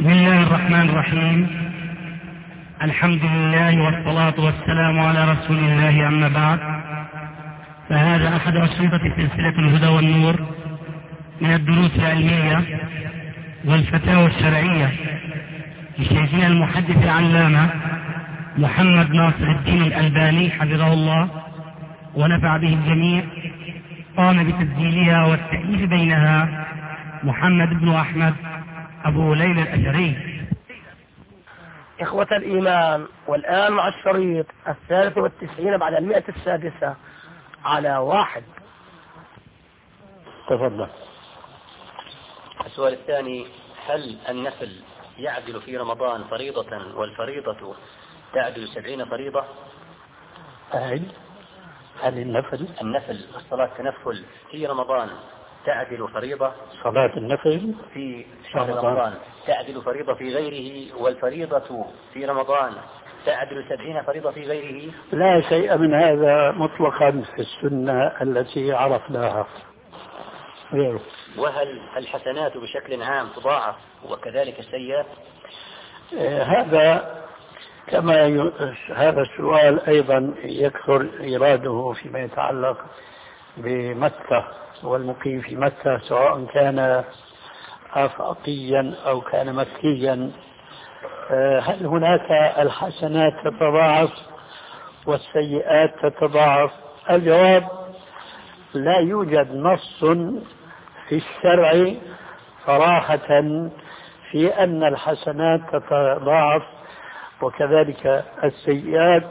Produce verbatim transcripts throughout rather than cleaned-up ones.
بسم الله الرحمن الرحيم. الحمد لله والصلاة والسلام على رسول الله، أما بعد، فهذا أحد أشرطة سلسلة الهدى والنور من الدروس العلمية والفتاوى الشرعية لشيخنا المحدث العلامة محمد ناصر الدين الألباني حفظه الله ونفع به الجميع. قام بتسجيلها والتأليف بينها محمد بن أحمد أبو ليلى الأشري. إخوة الإيمان، والآن مع الشريط الثالث والتسعين بعد المئة السادسة على واحد. تفضل. السؤال الثاني: هل النفل يعدل في رمضان فريضة والفريضة تعدل سبعين فريضة؟ هل هل النفل النفل الصلاة تنفل في رمضان تعدل فريضة؟ صلاة النفل في شهر رمضان. رمضان تعدل فريضة في غيره، والفريضة في رمضان تعدل سبعين فريضة في غيره؟ لا شيء من هذا مطلقا في السنة التي عرفناها. وهل الحسنات بشكل عام تضاعف وكذلك السيئات؟ آه هذا كما ي... هذا السؤال أيضا يكثر إيراده فيما يتعلق بمكة والمقيم في مكة، سواء كان آفاقيا أو كان مكيا. هل هناك الحسنات تتضاعف والسيئات تتضاعف؟ الجواب: لا يوجد نص في الشرع صراحة في أن الحسنات تتضاعف وكذلك السيئات،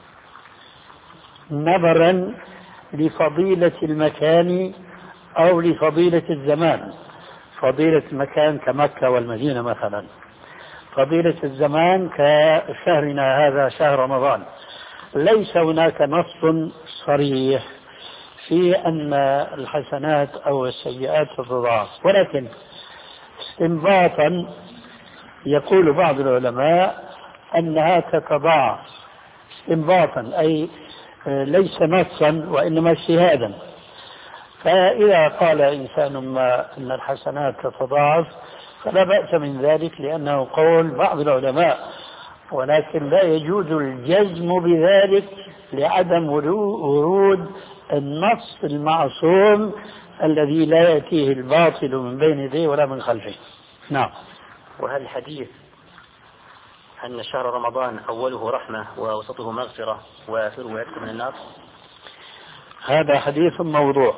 نظرا لفضيلة المكان أو لفضيلة الزمان. فضيلة المكان كمكة والمدينة مثلا، فضيلة الزمان كشهرنا هذا شهر رمضان. ليس هناك نص صريح في أن الحسنات أو السيئات تتضاعف، ولكن استنباطا يقول بعض العلماء أنها تتضاعف استنباطا، أي ليس نصا وإنما اجتهادا. فإذا قال إنسان ما أن الحسنات تتضاعف فلا بأس من ذلك، لأنه قول بعض العلماء، ولكن لا يجوز الجزم بذلك لعدم ورود النص المعصوم الذي لا يأتيه الباطل من بين يديه ولا من خلفه. نعم. وهل الحديث أن شهر رمضان أوله رحمة ووسطه مغفرة وآخره عتق من النار؟ هذا حديث موضوع.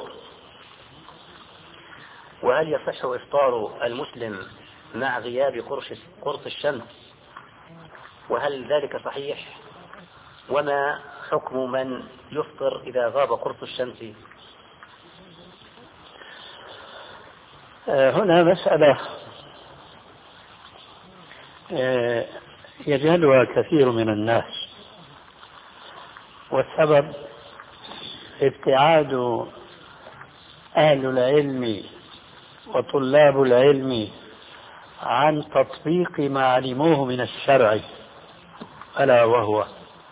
وهل يصح إفطار المسلم مع غياب قرص قرص الشمس؟ وهل ذلك صحيح؟ وما حكم من يفطر إذا غاب قرص الشمس؟ هنا مسألة يجهلها كثير من الناس، والسبب ابتعاد أهل العلم وطلاب العلم عن تطبيق ما علموه من الشرع، ألا وهو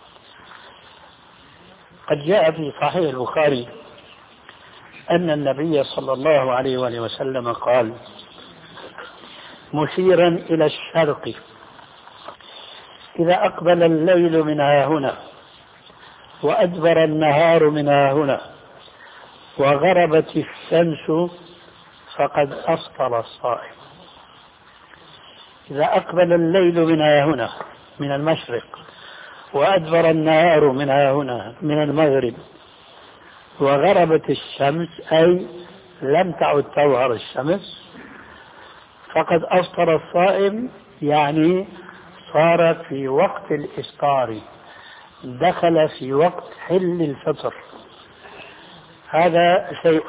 قد جاء في صحيح البخاري أن النبي صلى الله عليه وآله وسلم قال مشيرا إلى الشرق: إذا أقبل الليل من ها هنا وأدبر النهار من ها هنا وغربت الشمس فقد أفطر الصائم. إذا أقبل الليل من ها هنا من المشرق وأدبر النهار من ها هنا من المغرب وغربت الشمس، أي لم تعد تظهر الشمس، فقد أفطر الصائم، يعني صار في وقت الإفطار، دخل في وقت حل الفطر. هذا شيء.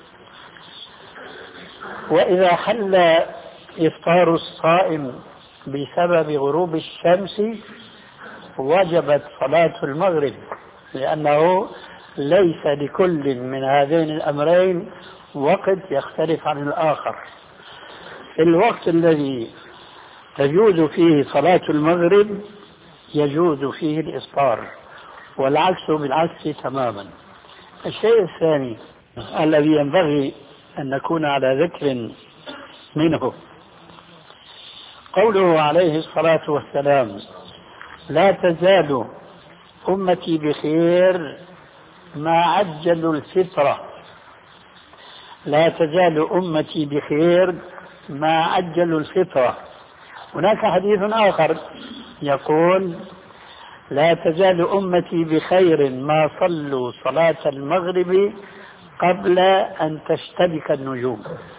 وإذا حل إفطار الصائم بسبب غروب الشمس وجبت صلاة المغرب، لأنه ليس لكل من هذين الأمرين وقت يختلف عن الآخر. في الوقت الذي تجوز فيه صلاة المغرب يجوز فيه الإفطار، والعكس بالعكس تماما. الشيء الثاني الذي ينبغي أن نكون على ذكر منه قوله عليه الصلاة والسلام: لا تزال أمتي بخير ما عجلوا الفطرة، لا تزال أمتي بخير ما عجلوا الفطرة. هناك حديث آخر يقول: لا تزال أمتي بخير ما صلوا صلاة المغرب قبل أن تشتبك النجوم.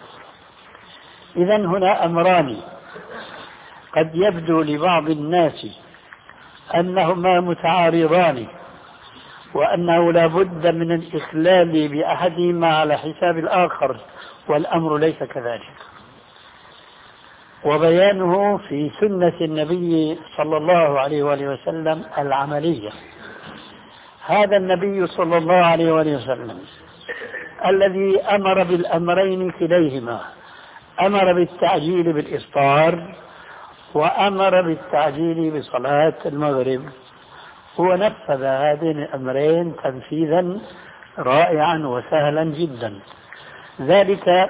إذن هنا أمران قد يبدو لبعض الناس أنهما متعارضان، وأنه لا بد من الإخلال بأحدهما على حساب الآخر، والأمر ليس كذلك، وبيانه في سنة النبي صلى الله عليه وآله وسلم العملية. هذا النبي صلى الله عليه وآله وسلم الذي أمر بالأمرين كليهما، أمر بالتعجيل بالإفطار وأمر بالتعجيل بصلاة المغرب، هو نفذ هذين الأمرين تنفيذا رائعا وسهلا جدا. ذلك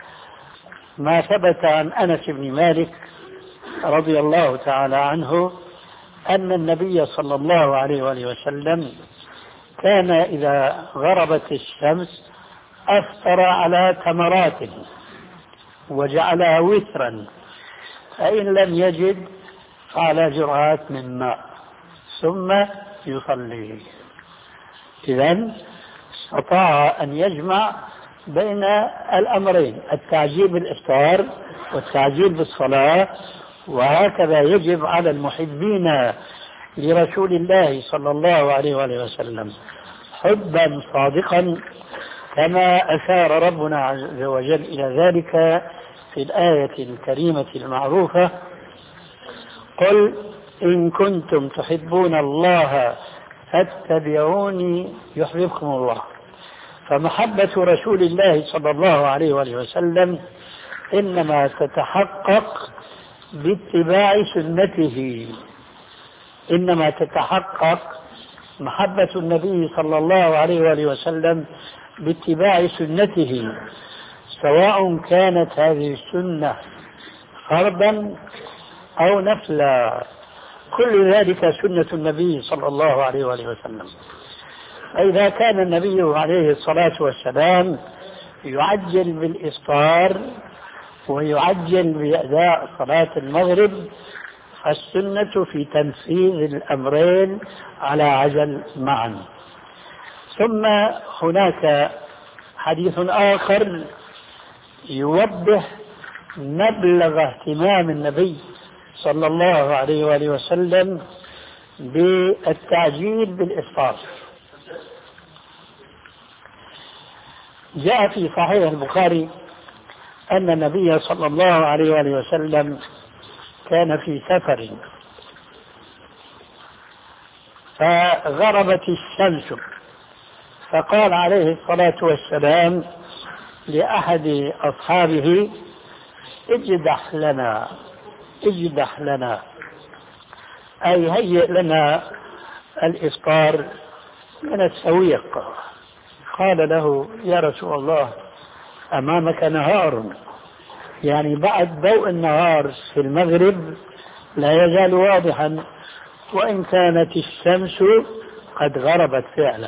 ما ثبت عن أنس بن مالك رضي الله تعالى عنه أن النبي صلى الله عليه وآله وسلم كان إذا غربت الشمس أفطر على تمرات وجعلها وترا، فإن لم يجد فعلى جرعات من ماء ثم يصلي. إذن استطاع أن يجمع بين الأمرين، التعجيل بالإفطار والتعجيل بالصلاة، وهكذا يجب على المحبين لرسول الله صلى الله عليه وآله وسلم حبا صادقا، كما أشار ربنا عز وجل إلى ذلك في الآية الكريمة المعروفة: قل إن كنتم تحبون الله فاتبعوني يحببكم الله. فمحبة رسول الله صلى الله عليه وآله وسلم إنما تتحقق باتباع سنته، إنما تتحقق محبة النبي صلى الله عليه وآله وسلم باتباع سنته، سواء كانت هذه السنة فرضا أو نفلا، كل ذلك سنة النبي صلى الله عليه وآله وسلم. فإذا كان النبي عليه الصلاة والسلام يعجل بالإفطار ويعجل بأداء صلاة المغرب، فالسنة في تنفيذ الأمرين على عجل معا. ثم هناك حديث آخر يوضح مبلغ اهتمام النبي صلى الله عليه وآله وسلم بالتعجيل بالإفطار. جاء في صحيح البخاري أن النبي صلى الله عليه وآله وسلم كان في سفر فغربت الشمس، فقال عليه الصلاة والسلام لأحد أصحابه: اجدح لنا اجدح لنا، أي هيئ لنا الإفطار من السويق. قال له: يا رسول الله، أمامك نهار، يعني بعد ضوء النهار في المغرب لا يزال واضحا، وإن كانت الشمس قد غربت فعلا.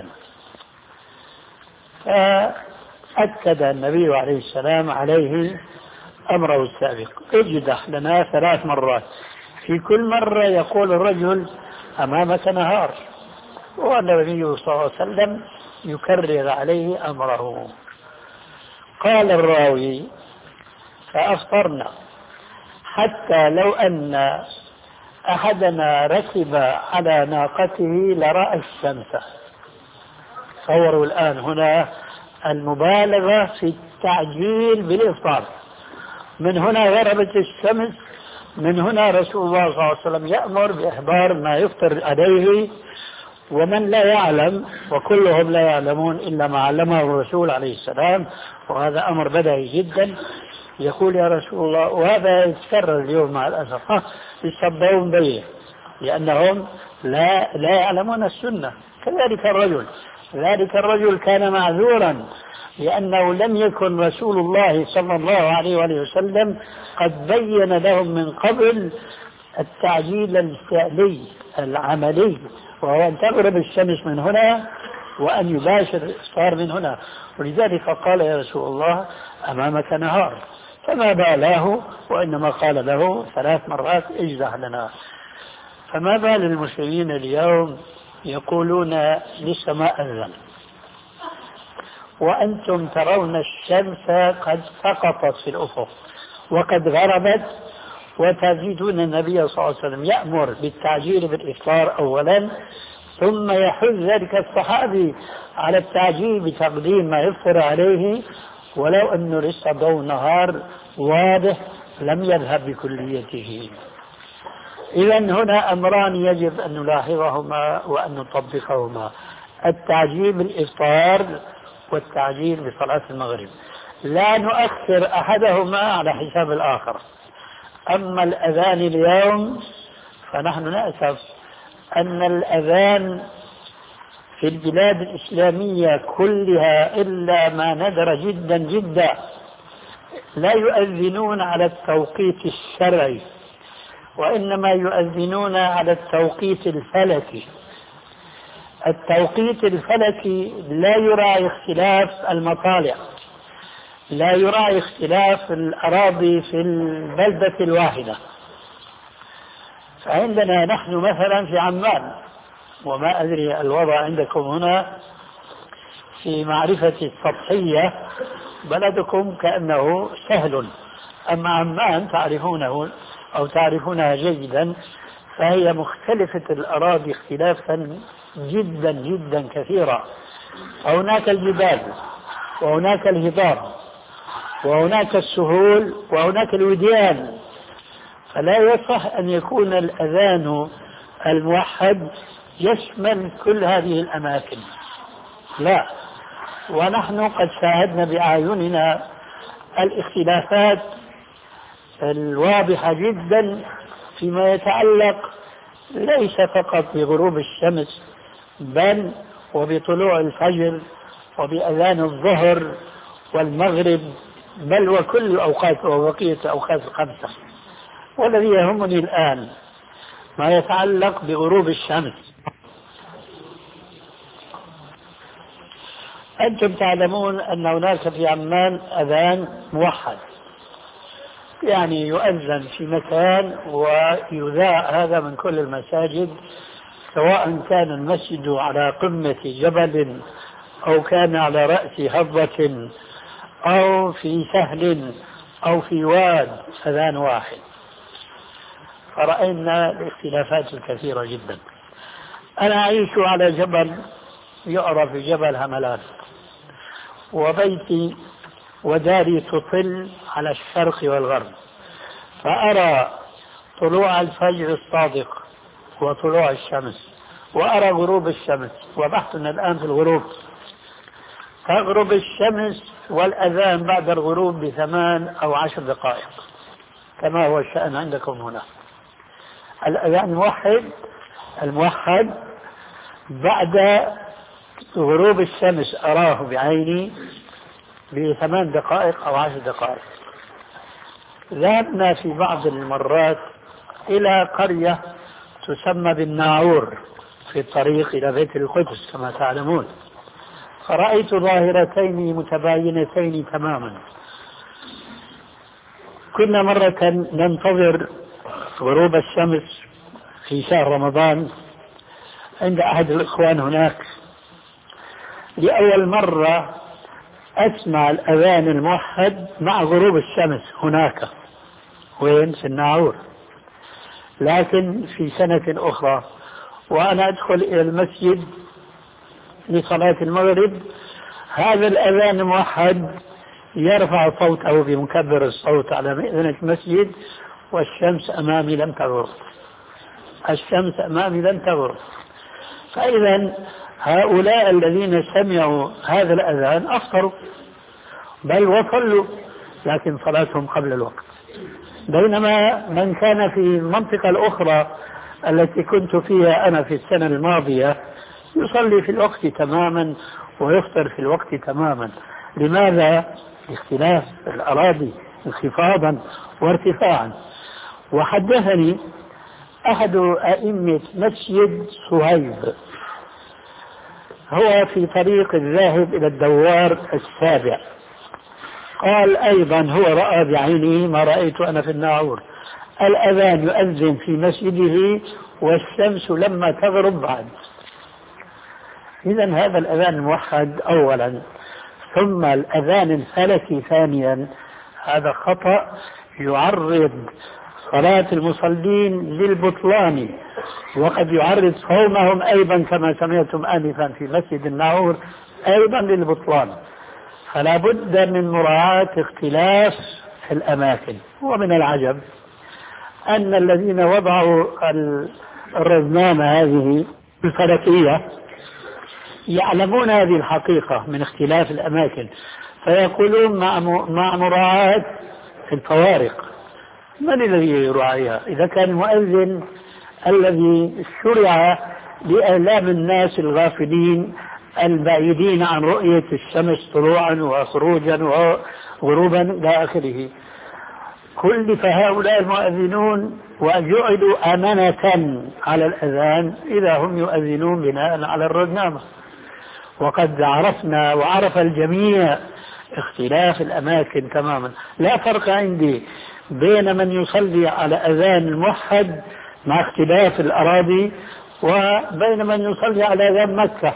فأكد النبي عليه السلام عليه أمره السابق: اجدح لنا ثلاث مرات، في كل مرة يقول الرجل: أمامك نهار، والنبي صلى الله عليه وسلم يكرر عليه أمره. قال الراوي: فأفطرنا حتى لو أن أحدنا ركب على ناقته لرأى الشمس. تصوروا الآن هنا المبالغة في التعجيل بالإفطار. من هنا غربت الشمس، من هنا رسول الله صلى الله عليه وسلم يأمر بإحضار ما يفطر عليه، ومن لا يعلم، وكلهم لا يعلمون إلا ما علمه الرسول عليه السلام، وهذا أمر بديهي جدا، يقول: يا رسول الله، وهذا يتكرر اليوم مع الأسف، يصدقون به لأنهم لا لا يعلمون السنة. كذلك الرجل ذلك الرجل كان معذورا لأنه لم يكن رسول الله صلى الله عليه وآله وسلم قد بين لهم من قبل التعجيل الفعلي العملي، وهو أن تغرب الشمس من هنا وأن يباشر الإفطار من هنا. ولذلك قال يا رسول الله أمامك نهار، فما بالاه وإنما قال له ثلاث مرات اجزح لنا. فما بال المسلمين اليوم يقولون لسه ما أذن وأنتم ترون الشمس قد سقطت في الأفق وقد غربت، وتجدون النبي صلى الله عليه وسلم يأمر بالتعجيل بالإفطار أولا، ثم يحث ذلك الصحابي على التعجيل بتقديم ما يفطر عليه ولو أنه لسه ضوء نهار واضح لم يذهب بكليته. إذا هنا أمران يجب أن نلاحظهما وأن نطبقهما: التعجيل بالإفطار والتعجيل بصلاة المغرب، لا نؤخر أحدهما على حساب الآخر. أما الأذان اليوم فنحن نأسف أن الأذان في البلاد الإسلامية كلها إلا ما ندر جدا جدا لا يؤذنون على التوقيت الشرعي، وإنما يؤذنون على التوقيت الفلكي. التوقيت الفلكي لا يراعي اختلاف المطالع، لا يراعي اختلاف الأراضي في البلدة الواحدة. فعندنا نحن مثلا في عمان، وما أدري الوضع عندكم هنا في معرفة السطحية، بلدكم كأنه سهل، أما عمان تعرفونه أو تعرفونها جيدا، فهي مختلفة الأراضي اختلافا جدا جدا كثيرا. هناك الجبال وهناك الهضاب وهناك السهول وهناك الوديان، فلا يصح أن يكون الأذان الموحد يشمل كل هذه الأماكن، لا. ونحن قد شاهدنا بأعيننا الاختلافات الواضحة جدا فيما يتعلق ليس فقط بغروب الشمس بل وبطلوع الفجر وبأذان الظهر والمغرب، بل وكل أوقات وبقية أوقات الخمسة. والذي يهمني الآن ما يتعلق بغروب الشمس. أنتم تعلمون أن هناك في عمان أذان موحد، يعني يؤذن في مكان ويذاع هذا من كل المساجد، سواء كان المسجد على قمة جبل أو كان على رأس هضبة أو في سهل أو في واد، أذان واحد. فرأينا الاختلافات الكثيرة جدا. أنا أعيش على جبل يعرف بجبل هملان، وبيتي وداري تطل على الشرق والغرب، فأرى طلوع الفجر الصادق وطلوع الشمس، وأرى غروب الشمس، وبحثنا الآن في الغروب. تغرب الشمس والأذان بعد الغروب بثمان أو عشر دقائق كما هو الشأن عندكم هنا. الأذان الموحد الموحد بعد غروب الشمس أراه بعيني بثمان دقائق أو عشر دقائق. ذهبنا في بعض المرات إلى قرية تسمى بالناعور في الطريق إلى بيت القدس كما تعلمون، فرأيت ظاهرتين متباينتين تماما. كنا مرة ننتظر غروب الشمس في شهر رمضان عند أحد الإخوان هناك، لأول مرة أسمع الأذان الموحد مع غروب الشمس هناك، وين؟ في الناعور. لكن في سنة أخرى وأنا أدخل إلى المسجد لصلاة المغرب، هذا الأذان الموحد يرفع صوته بمكبر الصوت على مئذنة المسجد، والشمس أمامي لم تغرب، الشمس أمامي لم تغرب. فإذا هؤلاء الذين سمعوا هذا الأذان أفطروا بل وصلوا، لكن صلاتهم قبل الوقت. بينما من كان في المنطقة الأخرى التي كنت فيها أنا في السنة الماضية يصلي في الوقت تماما ويفطر في الوقت تماما. لماذا؟ اختلاف الأراضي انخفاضا وارتفاعا. وحدثني أحد أئمة مسجد صهيب، هو في طريق الذاهب إلى الدوار السابع، قال أيضا هو رأى بعينه ما رأيت أنا في الناعور، الأذان يؤذن في مسجده والشمس لما تغرب بعد. إذا هذا الأذان الموحد أولا، ثم الأذان الفلكي ثانيا، هذا خطأ يعرض صلاة المصلين للبطلان، وقد يعرض صومهم أيضا كما سمعتم آنفا في مسجد الناعور أيضا للبطلان. فلا بد من مراعاة اختلاف الأماكن. ومن العجب أن الذين وضعوا الرزنامة هذه الفلكية يعلمون هذه الحقيقة من اختلاف الأماكن، فيقولون مع مراعاة الفوارق. من الذي يراعيها؟ إذا كان المؤذن الذي شرع لإعلام الناس الغافلين البعيدين عن رؤية الشمس طلوعا وخروجا وغروبا إلى آخره، كلف هؤلاء المؤذنون وجعلوا أمانة على الأذان إذا هم يؤذنون بناء على الرزنامة. وقد عرفنا وعرف الجميع اختلاف الأماكن تماما. لا فرق عندي بين من يصلي على أذان الموحد مع اختلاف الأراضي وبين من يصلي على أذان مكة.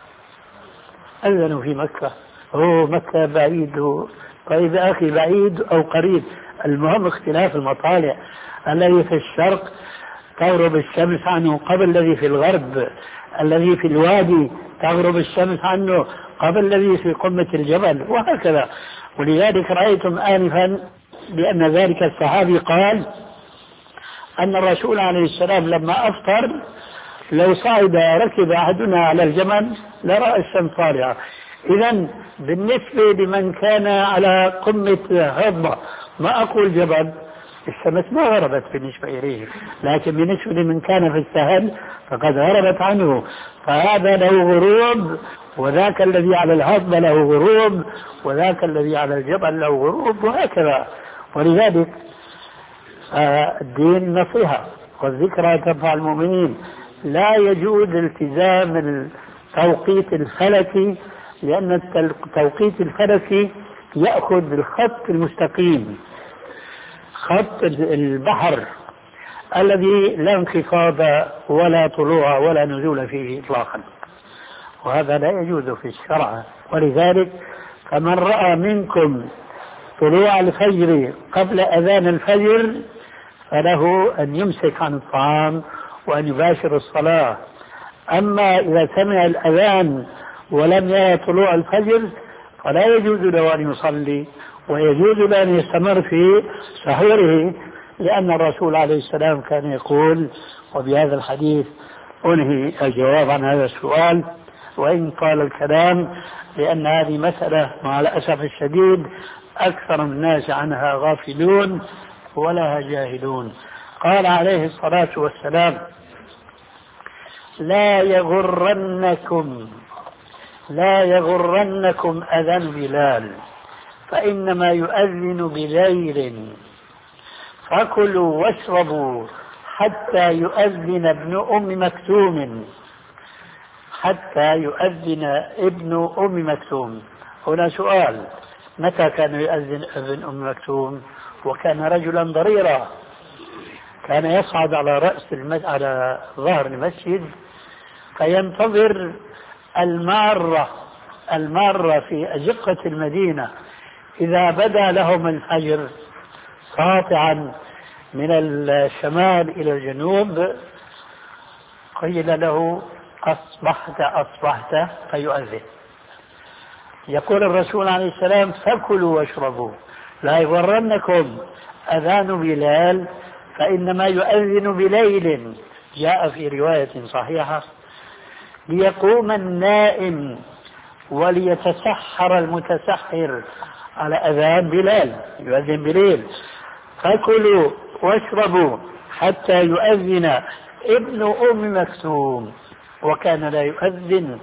أذنوا في مكة، هو مكة بعيد، طيب أخي بعيد أو قريب، المهم اختلاف المطالع. الذي في الشرق تغرب الشمس عنه قبل الذي في الغرب، الذي في الوادي تغرب الشمس عنه قبل الذي في قمة الجبل، وهكذا. ولذلك رأيتم آنفا بأن ذلك الصحابي قال أن الرسول عليه السلام لما أفطر لو صعد ركب أحدنا على الجمل لرأى الشمس طالعة. إذن بالنسبة لمن كان على قمة هضبة، ما أقول جبل، الشمس ما غربت بالنسبة إليه، لكن بالنسبة لمن كان في السهل فقد غربت عنه، فهذا له غروب، وذاك الذي على الهضبة له غروب، وذاك الذي على الجبل له غروب، وهكذا. ولذلك الدين نصيحة والذكرى تنفع المؤمنين. لا يجوز التزام التوقيت الفلكي، لأن التوقيت الفلكي يأخذ بالخط المستقيم، خط البحر الذي لا انخفاض ولا طلوع ولا نزول فيه إطلاقا، وهذا لا يجوز في الشرع. ولذلك فمن رأى منكم طلوع الفجر قبل أذان الفجر فله أن يمسك عن الطعام وأن يباشر الصلاة. أما إذا سمع الأذان ولم يرى طلوع الفجر فلا يجوز له أن يصلي، ويجوز له أن يستمر في سحوره، لأن الرسول عليه السلام كان يقول، وبهذا الحديث أنهي الجواب عن هذا السؤال وإن طال الكلام، لأن هذه مسألة مع الأسف الشديد أكثر الناس عنها غافلون ولها جاهلون. قال عليه الصلاة والسلام: لا يغرنكم لا يغرنكم أذان بلال فإنما يؤذن بليل، فكلوا واشربوا حتى يؤذن ابن أم مكتوم حتى يؤذن ابن أم مكتوم. هنا سؤال: متى كان يؤذن ابن أم مكتوم؟ وكان رجلا ضريرا، كان يصعد على رأس المسجد على ظهر المسجد فينتظر المارة المارة في أزقة المدينة، إذا بدا لهم الفجر ساطعا من الشمال إلى الجنوب قيل له: أصبحت أصبحت، فيؤذن. يقول الرسول عليه السلام: فكلوا واشربوا، لا يغرنكم أذان بلال فإنما يؤذن بليل. جاء في رواية صحيحة: ليقوم النائم وليتسحر المتسحر على أذان بلال، يؤذن بليل. فكلوا واشربوا حتى يؤذن ابن أم مكتوم. وكان لا يؤذن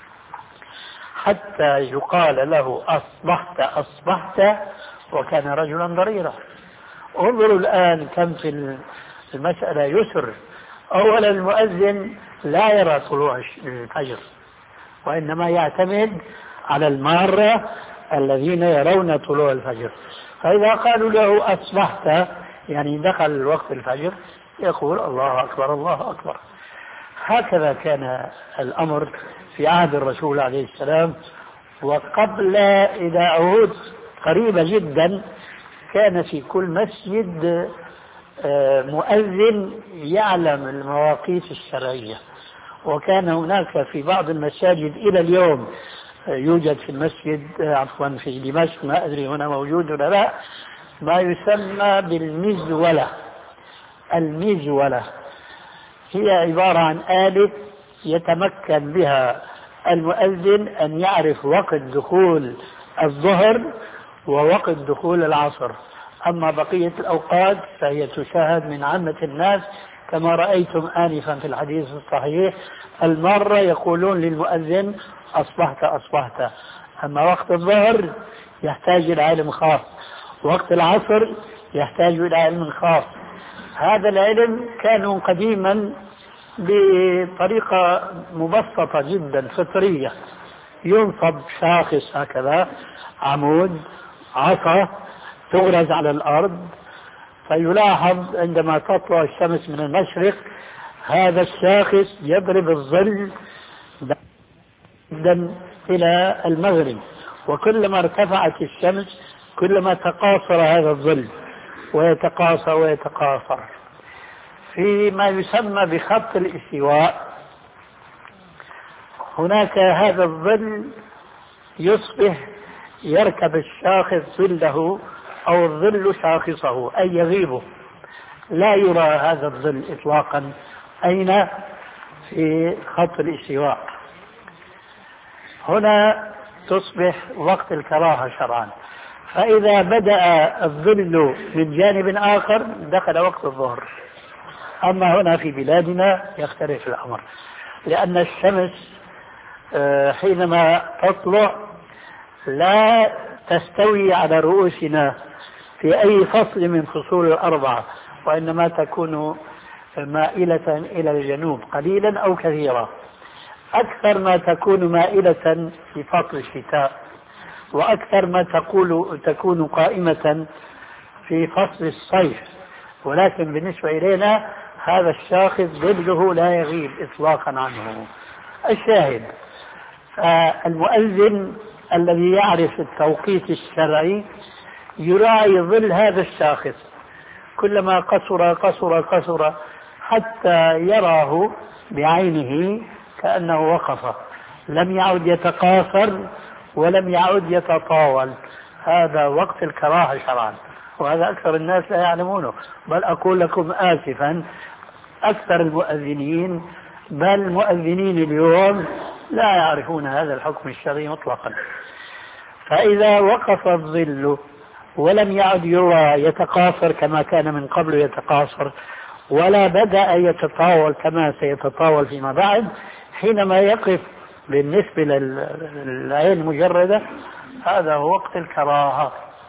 حتى يقال له أصبحت أصبحت، وكان رجلا ضريرا. انظروا الآن كم في المسألة يسر. أولا المؤذن لا يرى طلوع الفجر، وإنما يعتمد على المارة الذين يرون طلوع الفجر. فإذا قالوا له أصبحت يعني دخل وقت الفجر، يقول الله أكبر الله أكبر. هكذا كان الأمر في عهد الرسول عليه السلام. وقبل إذا عهود قريبة جدا كان في كل مسجد مؤذن يعلم المواقيت الشرعية. وكان هناك في بعض المساجد إلى اليوم يوجد في المسجد عفوا في دمشق، ما أدري هنا موجود ولا لا، ما يسمى بالمزولة. المزولة هي عبارة عن آلة يتمكن بها المؤذن أن يعرف وقت دخول الظهر ووقت دخول العصر. أما بقية الأوقات فهي تشاهد من عامة الناس كما رأيتم آنفا في الحديث الصحيح، المرة يقولون للمؤذن أصبحت أصبحت. أما وقت الظهر يحتاج إلى علم خاص، وقت العصر يحتاج إلى علم خاص. هذا العلم كانوا قديما بطريقة مبسطة جدا فطرية، ينصب شاخص هكذا عمود عصا تغرز على الأرض، فيلاحظ عندما تطلع الشمس من المشرق هذا الشاخص يضرب الظل جدا إلى المغرب، وكلما ارتفعت الشمس كلما تقاصر هذا الظل ويتقاصر ويتقاصر. فيما يسمى بخط الاستواء هناك هذا الظل يصبح يركب الشاخص ظله أو الظل شاخصه، أي يغيبه، لا يرى هذا الظل إطلاقا أين في خط الاستواء. هنا تصبح وقت الكراهة شرعا. فإذا بدأ الظل من جانب آخر دخل وقت الظهر. أما هنا في بلادنا يختلف الأمر، لأن الشمس حينما تطلع لا تستوي على رؤوسنا في أي فصل من فصول الأربعة، وإنما تكون مائلة إلى الجنوب قليلا أو كثيرا، أكثر ما تكون مائلة في فصل الشتاء، وأكثر ما تقول تكون قائمة في فصل الصيف. ولكن بالنسبة إلينا هذا الشاخص ظله لا يغيب إطلاقا عنه. الشاهد المؤذن الذي يعرف التوقيت الشرعي يراعي ظل هذا الشاخص، كلما قصر قصر قصر حتى يراه بعينه كأنه وقف، لم يعد يتقاصر ولم يعد يتطاول. هذا وقت الكراهة شرعا، وهذا أكثر الناس لا يعلمونه. بل أقول لكم آسفا أكثر المؤذنين بل المؤذنين اليوم لا يعرفون هذا الحكم الشرعي مطلقا. فإذا وقف الظل ولم يعد يرى يتقاصر كما كان من قبل يتقاصر، ولا بدأ يتطاول كما سيتطاول فيما بعد، حينما يقف بالنسبة للعين المجردة هذا هو وقت الكراهة.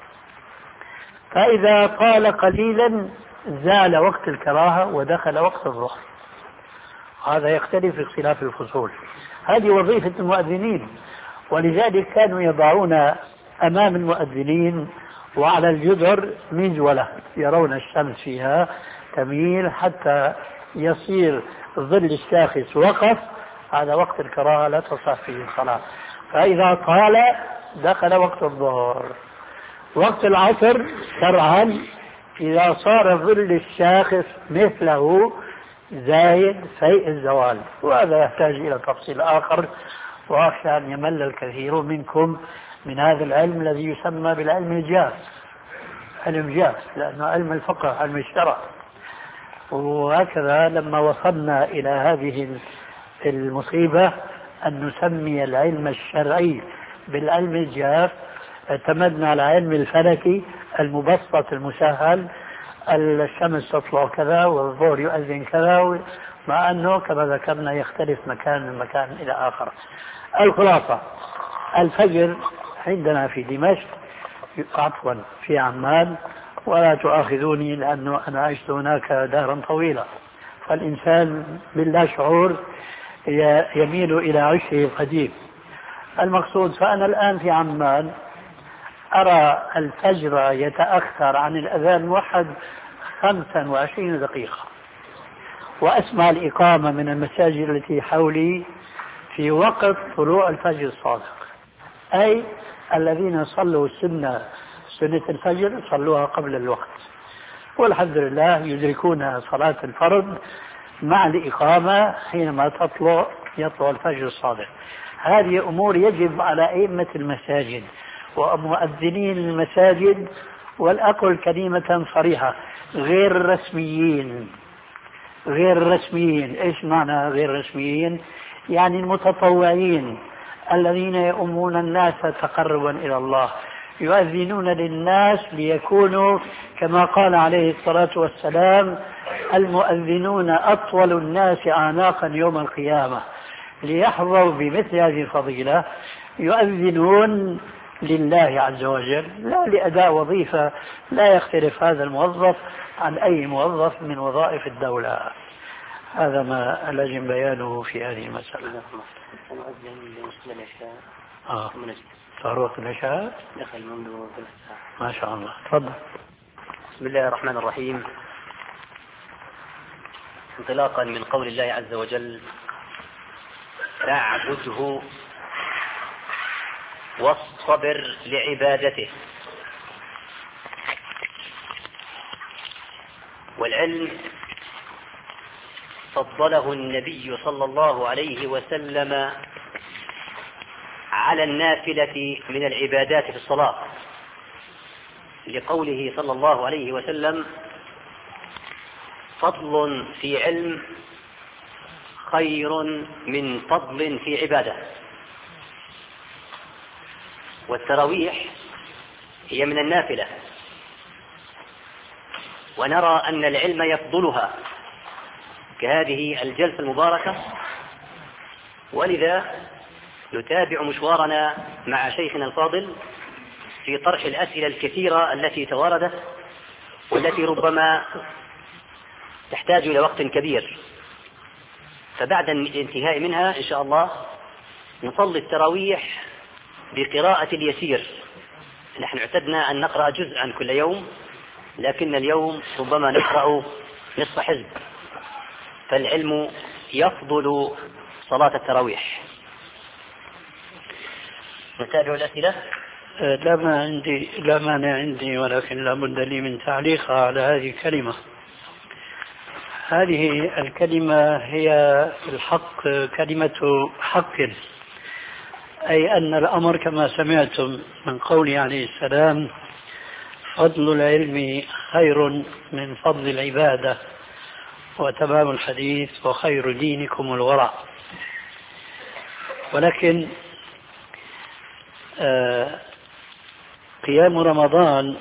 فإذا طال قليلا زال وقت الكراهة ودخل وقت الظهر. هذا يختلف اختلاف الفصول. هذه وظيفة المؤذنين، ولذلك كانوا يضعون أمام المؤذنين وعلى الجدر مزولة يرون الشمس فيها تميل حتى يصير ظل الشاخص وقف. هذا وقت الكراهة لا تصح فيه الصلاة. فإذا طال دخل وقت الظهر. وقت العصر شرعا إذا صار ظل الشاخص مثله زايد فيء الزوال، وهذا يحتاج إلى تفصيل آخر، وأخشى أن يمل الكثير منكم من هذا العلم الذي يسمى بالعلم الجاف، علم جاف، لأنه علم الفقه علم الشرع. وهكذا لما وصلنا إلى هذه المصيبة أن نسمي العلم الشرعي بالعلم الجاف، اعتمدنا على علم الفلكي المبسط المسهل الشمس تطلع كذا والظهر يؤذن كذا، مع أنه كما ذكرنا يختلف مكان من مكان إلى آخر. الخلاصة الفجر عندنا في دمشق، عفوا في عمان، ولا تؤاخذوني لأنه أنا عشت هناك دارا طويلة، فالإنسان باللا شعور يميل إلى عشه القديم. المقصود فأنا الآن في عمان أرى الفجر يتأخر عن الأذان الموحد خمسا وعشرين دقيقة، وأسمع الإقامة من المساجد التي حولي في وقت طلوع الفجر الصادق، أي الذين صلوا سنة سنة الفجر صلوها قبل الوقت، والحمد لله يدركون صلاة الفرض مع الإقامة حينما تطلع يطلع الفجر الصادق. هذه أمور يجب على أئمة المساجد ومؤذنين المساجد، والأقل كلمة صريحة، غير رسميين. غير رسميين، إيش معنى غير رسميين؟ يعني المتطوعين الذين يؤمون الناس تقربا إلى الله، يؤذنون للناس ليكونوا كما قال عليه الصلاة والسلام: المؤذنون أطول الناس أعناقا يوم القيامة، ليحظوا بمثل هذه الفضيلة. يؤذنون لله عز وجل، لا لأداء وظيفة، لا يختلف هذا الموظف عن أي موظف من وظائف الدولة. هذا ما لازم بيانه في هذه المسألة. آه. صاروخ العشاء دخل منذ ثلاث ساعات. ما شاء الله. تفضل. بسم الله الرحمن الرحيم. انطلاقا من قول الله عز وجل: فاعبده واصطبر لعبادته. والعلم فضله النبي صلى الله عليه وسلم على النافلة من العبادات في الصلاة، لقوله صلى الله عليه وسلم: فضل في علم خير من فضل في عبادة. والتراويح هي من النافلة، ونرى أن العلم يفضلها كهذه الجلسة المباركة، ولذا نتابع مشوارنا مع شيخنا الفاضل في طرح الأسئلة الكثيرة التي تواردت، والتي ربما تحتاج إلى وقت كبير. فبعد الانتهاء منها إن شاء الله نصلي التراويح بقراءة اليسير. نحن اعتدنا أن نقرأ جزءا كل يوم، لكن اليوم ربما نقرأ نصف حزب، فالعلم يفضل صلاة التراويح. نتابع الأسئلة. لا ما عندي لا مانع عندي، ولكن لا بد لي من تعليق على هذه الكلمة. هذه الكلمة هي في الحق كلمة حق، أي أن الأمر كما سمعتم من قوله عليه السلام: فضل العلم خير من فضل العبادة، وتمام الحديث: وخير دينكم الورع. ولكن آه قيام رمضان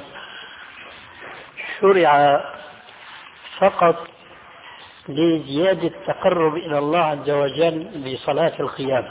شرع فقط لزيادة التقرب إلى الله عز وجل بصلاة القيام،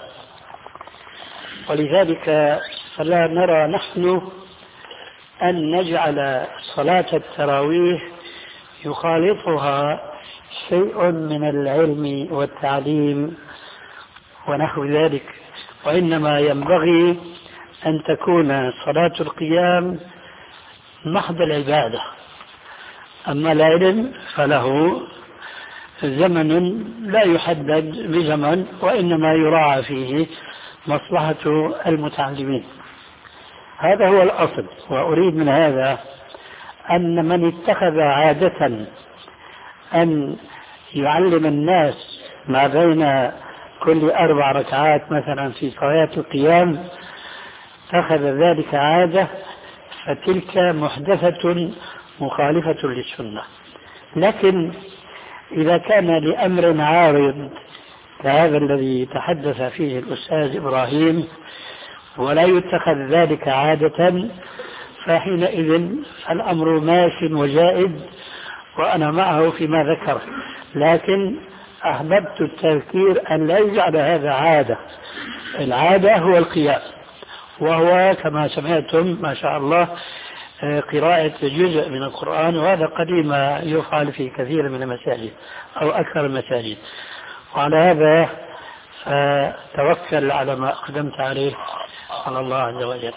ولذلك فلا نرى نحن أن نجعل صلاة التراويح يخالطها شيء من العلم والتعليم ونحو ذلك، وإنما ينبغي أن تكون صلاة القيام محض العبادة. أما العلم فله زمن لا يحدد بزمن، وإنما يراعى فيه مصلحة المتعلمين. هذا هو الأصل. وأريد من هذا أن من اتخذ عادة أن يعلم الناس ما بين كل أربع ركعات مثلا في صلاة القيام أخذ ذلك عادة، فتلك محدثة مخالفة للسنة. لكن إذا كان لأمر عارض كهذا الذي تحدث فيه الأستاذ إبراهيم ولا يتخذ ذلك عادة، فحينئذ الأمر ماش وجائز، وأنا معه فيما ذكر، لكن أحببت التذكير أن لا يجعل هذا عادة. العادة هو القيام، وهو كما سمعتم ما شاء الله قراءة جزء من القرآن، وهذا قديما يفعل في كثير من المساجد أو أكثر المساجد. وعلى هذا توكل على ما أقدمت عليه على الله عز وجل.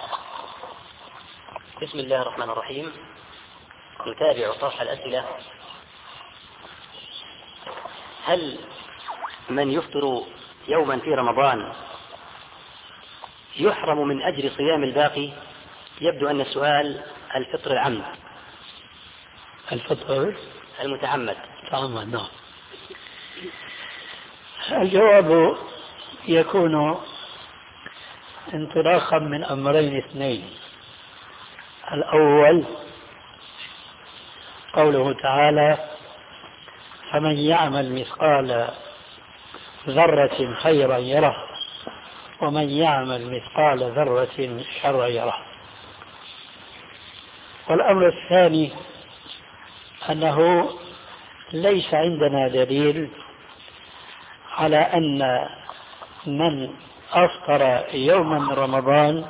بسم الله الرحمن الرحيم. نتابع طرح الأسئلة. هل من يفطر يوما في رمضان يحرم من أجر صيام الباقي؟ يبدو أن السؤال الفطر العمد. الفطر المتعمد. تعمد. نعم. الجواب يكون انطلاقا من أمرين اثنين. الأول قوله تعالى: فمن يعمل مثقال ذرة خيرا يره ومن يعمل مثقال ذرة شرا يره. والأمر الثاني أنه ليس عندنا دليل على أن من أفطر يوما من رمضان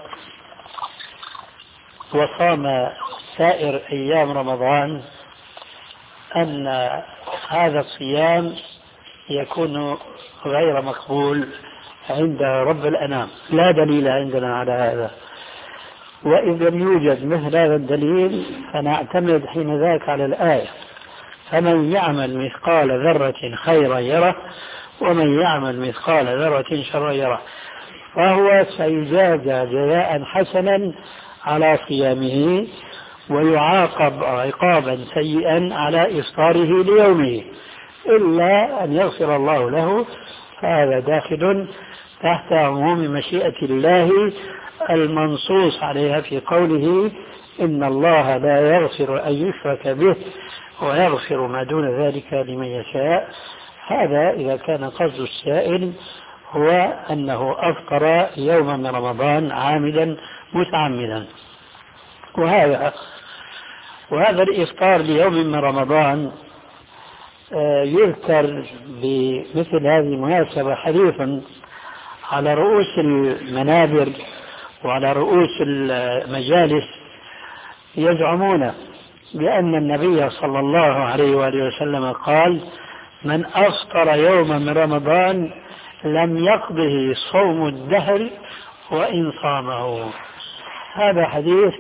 وصام سائر أيام رمضان أن هذا الصيام يكون غير مقبول عند رب الأنام. لا دليل عندنا على هذا، وإذا لم يوجد مثل هذا الدليل فنعتمد حين ذاك على الآية: فمن يعمل مثقال ذرة خيرا يره ومن يعمل مثقال ذرة شرا يره، فهو سيجازى جزاء حسنا على صيامه ويعاقب عقابا سيئا على إفطاره ليومه، إلا أن يغفر الله له، فهذا داخل تحت عموم مشيئة الله المنصوص عليها في قوله: إن الله لا يغفر أن يشرك به ويغفر ما دون ذلك لمن يشاء. هذا إذا كان قصد السائل هو أنه أفطر يوما من رمضان عامدا متعمدا. وهذا وهذا الإفطار ليوم من رمضان يذكر بمثل هذه المناسبة حديث على رؤوس المنابر وعلى رؤوس المجالس يزعمون بأن النبي صلى الله عليه وآله وسلم قال: من أفطر يوما من رمضان لم يقضه صوم الدهر وإن صامه. هذا حديث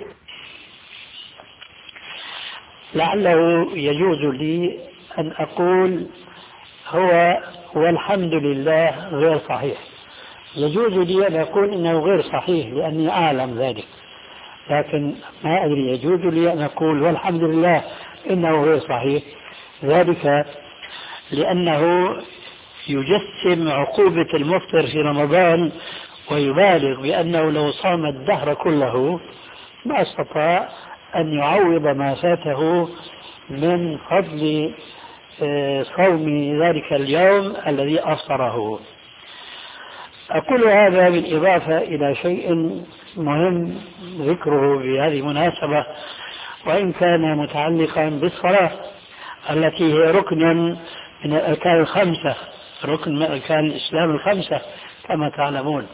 لعله يجوز لي أن أقول هو والحمد لله غير صحيح. يجوز لي أن أقول إنه غير صحيح لأني أعلم ذلك، لكن ما أدري يجوز لي أن أقول والحمد لله إنه غير صحيح، ذلك لأنه يجسم عقوبة المفطر في رمضان ويبالغ بأنه لو صام الدهر كله ما استطاع أن يعوض ما فاته من فضل صوم ذلك اليوم الذي أفطره. أقول هذا بالإضافة إلى شيء مهم ذكره بهذه المناسبة، وإن كان متعلقا بالصلاة التي هي ركن من الأركان الخمسة، ركن من أركان الإسلام الخمسة كما تعلمون.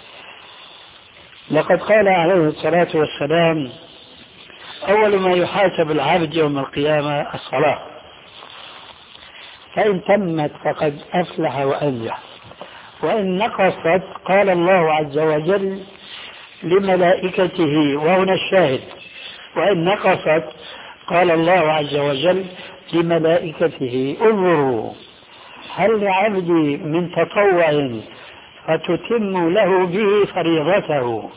لقد قال عليه الصلاة والسلام: أول ما يحاسب العبد يوم القيامة الصلاة، فإن تمت فقد أفلح وأنجح، وإن نقصت قال الله عز وجل لملائكته، وهنا الشاهد: وإن نقصت قال الله عز وجل لملائكته انظروا هل لعبدي من تطوع فتتم له به فريضته.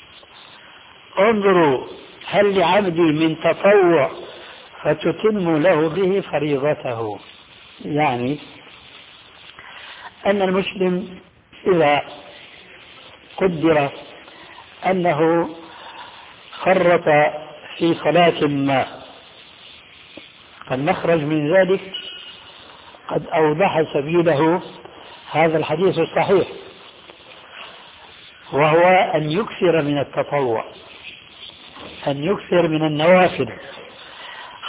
انظروا هل لعبدي من تطوع فتتم له به فريضته. يعني أن المسلم إذا قدر أنه فرط في صلاة ما، فالمخرج من ذلك قد أوضح سبيله هذا الحديث الصحيح، وهو أن يكثر من التطوع، أن يكثر من النوافل،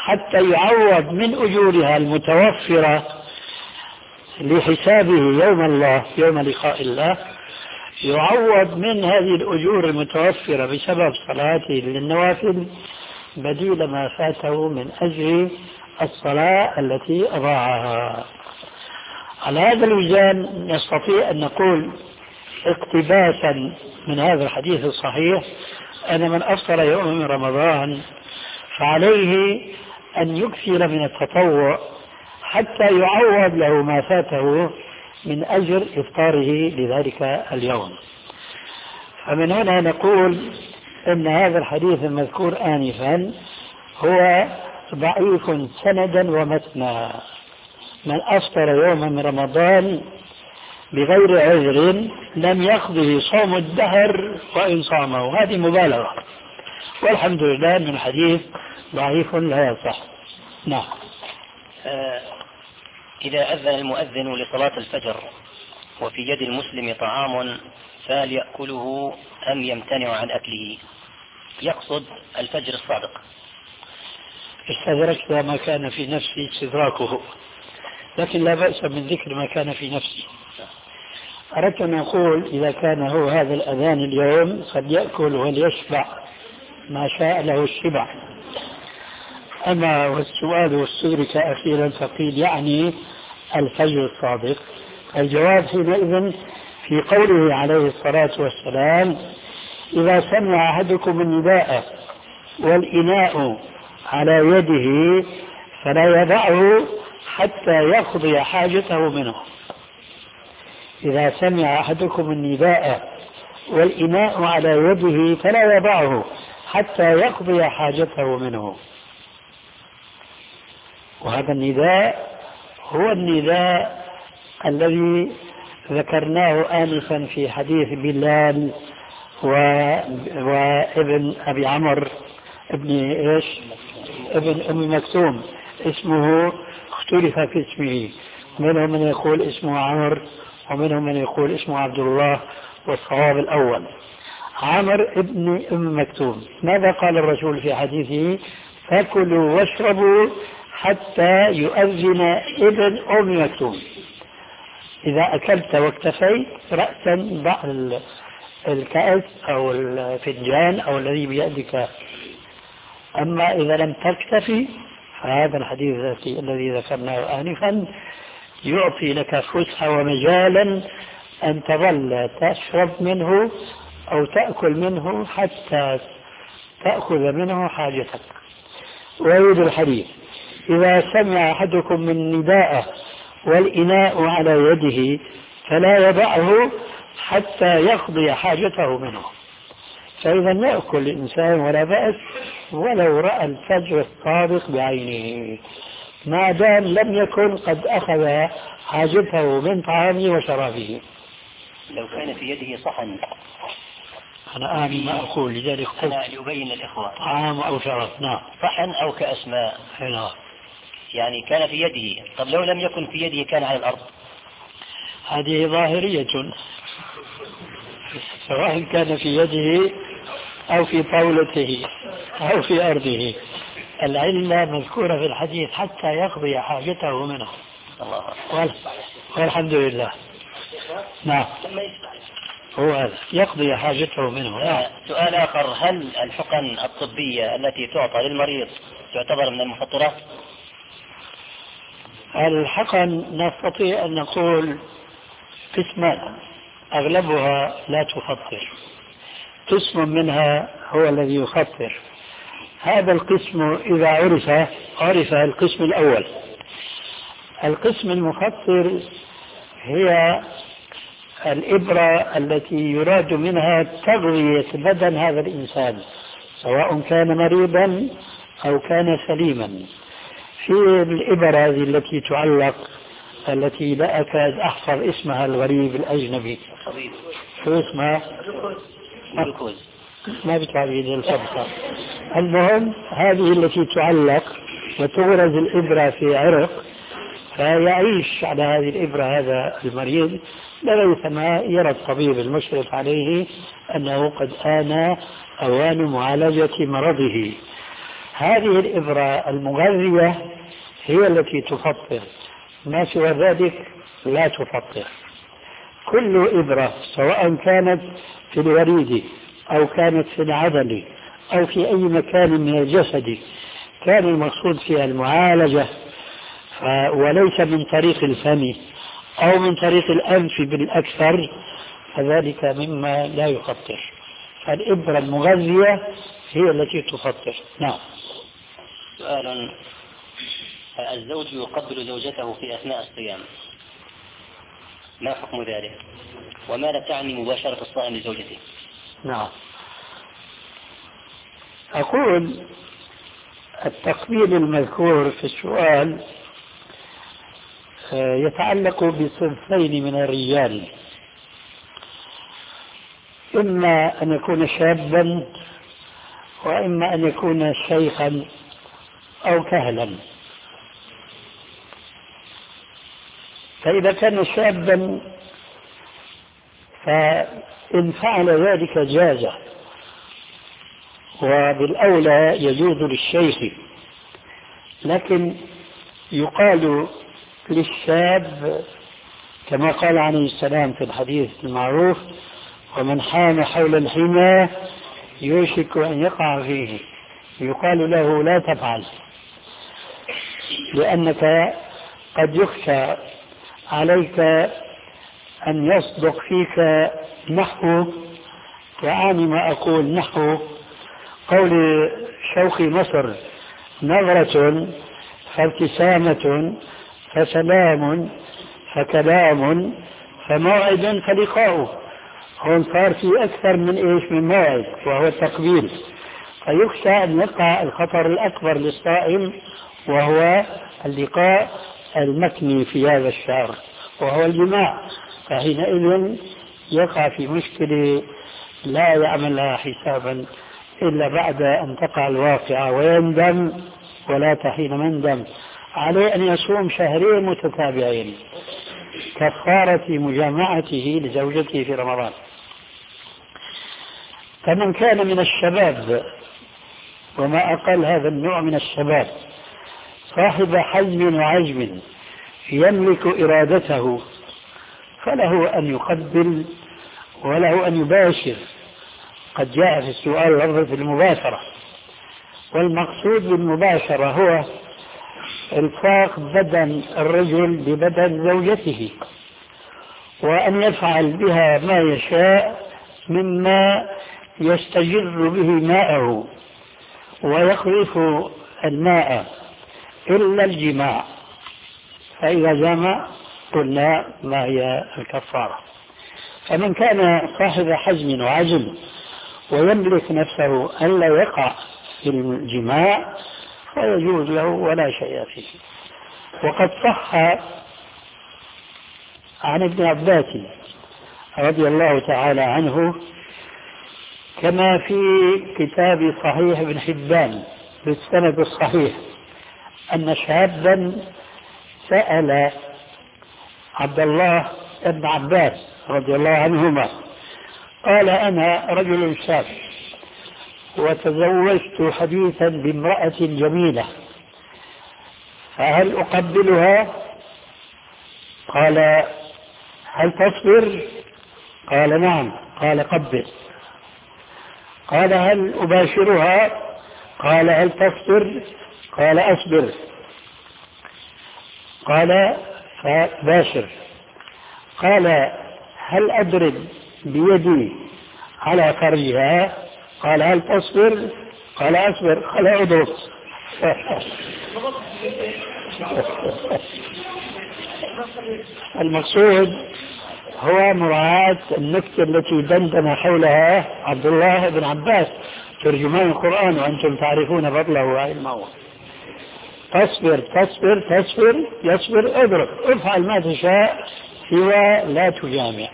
حتى يعوض من أجورها المتوفرة لحسابه يوم الله يوم لقاء الله، يعوض من هذه الأجور المتوفرة بسبب صلاته للنوافل بديل ما فاته من أجل الصلاة التي أضاعها. على هذا الوزن نستطيع أن نقول اقتباسا من هذا الحديث الصحيح أن من أفطر يوم من رمضان فعليه أن يكثر من التطوع حتى يعوض له ما فاته من أجر إفطاره لذلك اليوم. فمن هنا نقول أن هذا الحديث المذكور آنفا هو ضعيف سندا ومتنا. من أفطر يوما من رمضان بغير عذر لم يقضه صوم الدهر وإن صامه، هذه مبالغة، والحمد لله من الحديث ضعيف لا يصح. نعم. آه إذا أذن المؤذن لصلاة الفجر وفي يد المسلم طعام فهل يأكله أم يمتنع عن أكله؟ يقصد الفجر الصادق. استدركت ما كان في نفسي استدراكه، لكن لا بأس من ذكر ما كان في نفسي. أردت أن أقول إذا كان هو هذا الأذان اليوم قد يأكل وليشبع ما شاء له الشبع. أما والسؤال واستدرك أخيرا فقيل يعني الفجر الصادق، الجواب حينئذ في قوله عليه الصلاة والسلام إذا سمع أحدكم النداء والإناء على يده فلا يضعه حتى يقضي حاجته منه. إذا سمع أحدكم النداء والإناء على يده فلا يضعه حتى يقضي حاجته منه. وهذا النداء هو النداء الذي ذكرناه آنفا في حديث بلال و... وابن أبي عمرو ابن إيش ابن أم مكتوم، اسمه اختلف في اسمه، منهم من يقول اسمه عمرو ومنهم من يقول اسمه عبد الله، والصواب الأول عمرو ابن أم مكتوم. ماذا قال الرسول في حديثه؟ فكلوا واشربوا حتى يؤذن ابن أم مكتوم. إذا أكلت واكتفيت رأسا ضع الكأس أو الفنجان أو الذي بيدك، أما إذا لم تكتفي فهذا الحديث الذي ذكرناه آنفا يعطي لك فسحة ومجالا أن تظل تشرب منه أو تأكل منه حتى تأخذ منه حاجتك. ويريد الحديث إذا سمع أحدكم من نداء والإناء على يده فلا يضعه حتى يقضي حاجته منه. فإذا يأكل الإنسان ولا بأس ولو رأى الفجر الصادق بعينه ما دام لم يكن قد أخذ حاجته من طعامه وشرابه. لو كان في يده صحن، أنا آمن ما أقول لذلك قلت أنا لأبين الإخوة طعام أو شراب. نعم. صحن أو كأس ماء. نعم. يعني كان في يده، طب لو لم يكن في يده كان على الأرض؟ هذه ظاهرية، سواء كان في يده أو في طاولته أو في أرضه، العلة مذكورة في الحديث حتى يقضي حاجته منه. الله. والحمد لله. نعم. هو هذا يقضي حاجته منه. آه. سؤال آخر، هل الحقن الطبية التي تعطى للمريض تعتبر من المفطرات؟ الحقن نستطيع أن نقول قسمان أغلبها لا تفطر، قسم منها هو الذي يفطر. هذا القسم إذا عرف عرف القسم الأول. القسم المفطر هي الإبرة التي يراد منها تغذية بدن هذا الإنسان سواء كان مريضا أو كان سليما. في الإبرة هذه التي تعلق التي لا أكاد أحفظ اسمها الغريب الأجنبي، شو اسمها؟ جلوكوز. ما بتعرف الفرصة. المهم هذه التي تعلق وتغرز الإبرة في عرق، فيعيش على هذه الإبرة هذا المريض لغاية ما يرى الطبيب المشرف عليه أنه قد آن أوان معالجة مرضه. هذه الإبرة المغذية هي التي تفطر، ما سوى ذلك لا تفطر. كل إبرة سواء كانت في الوريد أو كانت في العضل أو في أي مكان من الجسد كان المقصود فيها المعالجة وليس من طريق الفم أو من طريق الأنف بالأكثر، فذلك مما لا يفطر. فالإبرة المغذية هي التي تفطر. نعم. سؤال: الزوج يقبل زوجته في أثناء الصيام، ما حكم ذلك؟ وماذا تعني مباشرة الصائم لزوجته؟ نعم، أقول التقبيل المذكور في السؤال يتعلق بصنفين من الرجال، إما أن يكون شابا وإما أن يكون شيخا أو كهلا. فإذا كان شابا فإن فعل ذلك جاز، وبالأولى يجوز للشيخ، لكن يقال للشاب كما قال عليه السلام في الحديث المعروف: ومن حام حول الحمى يوشك أن يقع فيه، يقال له لا تفعل، لأنك قد يخشى عليك أن يصدق فيك نحو، وأعني ما أقول، نحو قول شوخ مصر: نظرة فابتسامة فسلام فكلام فموعد فلقاء. هون صار في أكثر من إيش من موعد، وهو التقبيل. فيخشى أن يقع الخطر الأكبر للصائم، وهو اللقاء المكني في هذا الشهر وهو الجماع، فحينئذ يقع في مشكلة لا يعمل لها حسابا إلا بعد أن تقع الواقعة، ويندم ولا حين مندم. عليه أن يصوم شهرين متتابعين كفارة مجامعته لزوجته في رمضان. فمن كان من الشباب، وما أقل هذا النوع من الشباب، صاحب حزم وعجم يملك إرادته، فله أن يقبل وله أن يباشر. قد جاء في السؤال لفظة المباشرة، والمقصود بالمباشرة هو الفاق بدن الرجل ببدن زوجته، وأن يفعل بها ما يشاء مما يستجر به ماءه ويخلف الماء إلا الجماع، فإذا جمع قلنا ما هي الكفارة. فمن كان صاحب حزم وعزم ويملك نفسه ألا يقع في الجماع فيجوز له ولا شيء فيه. وقد صح عن ابن عباس رضي الله تعالى عنه كما في كتاب صحيح ابن حبان بالسند الصحيح أن شابا سأل عبد الله بن عباس رضي الله عنهما، قال: أنا رجل شاب وتزوجت حديثا بامرأة جميلة، فهل أقبلها؟ قال: هل تصبر؟ قال: نعم. قال: قبل. قال: هل أباشرها؟ قال: هل تصبر؟ قال: أصبر. قال: فباشر. قال: هل أضرب بيدي على فرجها؟ قال: هل تصبر؟ قال: أصبر. قال: أضرب. المقصود هو مراعاة النكتة التي دندن حولها عبد الله بن عباس ترجمان القرآن، وأنتم تعرفون فضله وعلمه. تصبر تصبر تصبر يصبر، اضرب، افعل ما تشاء سوى لا تجامع.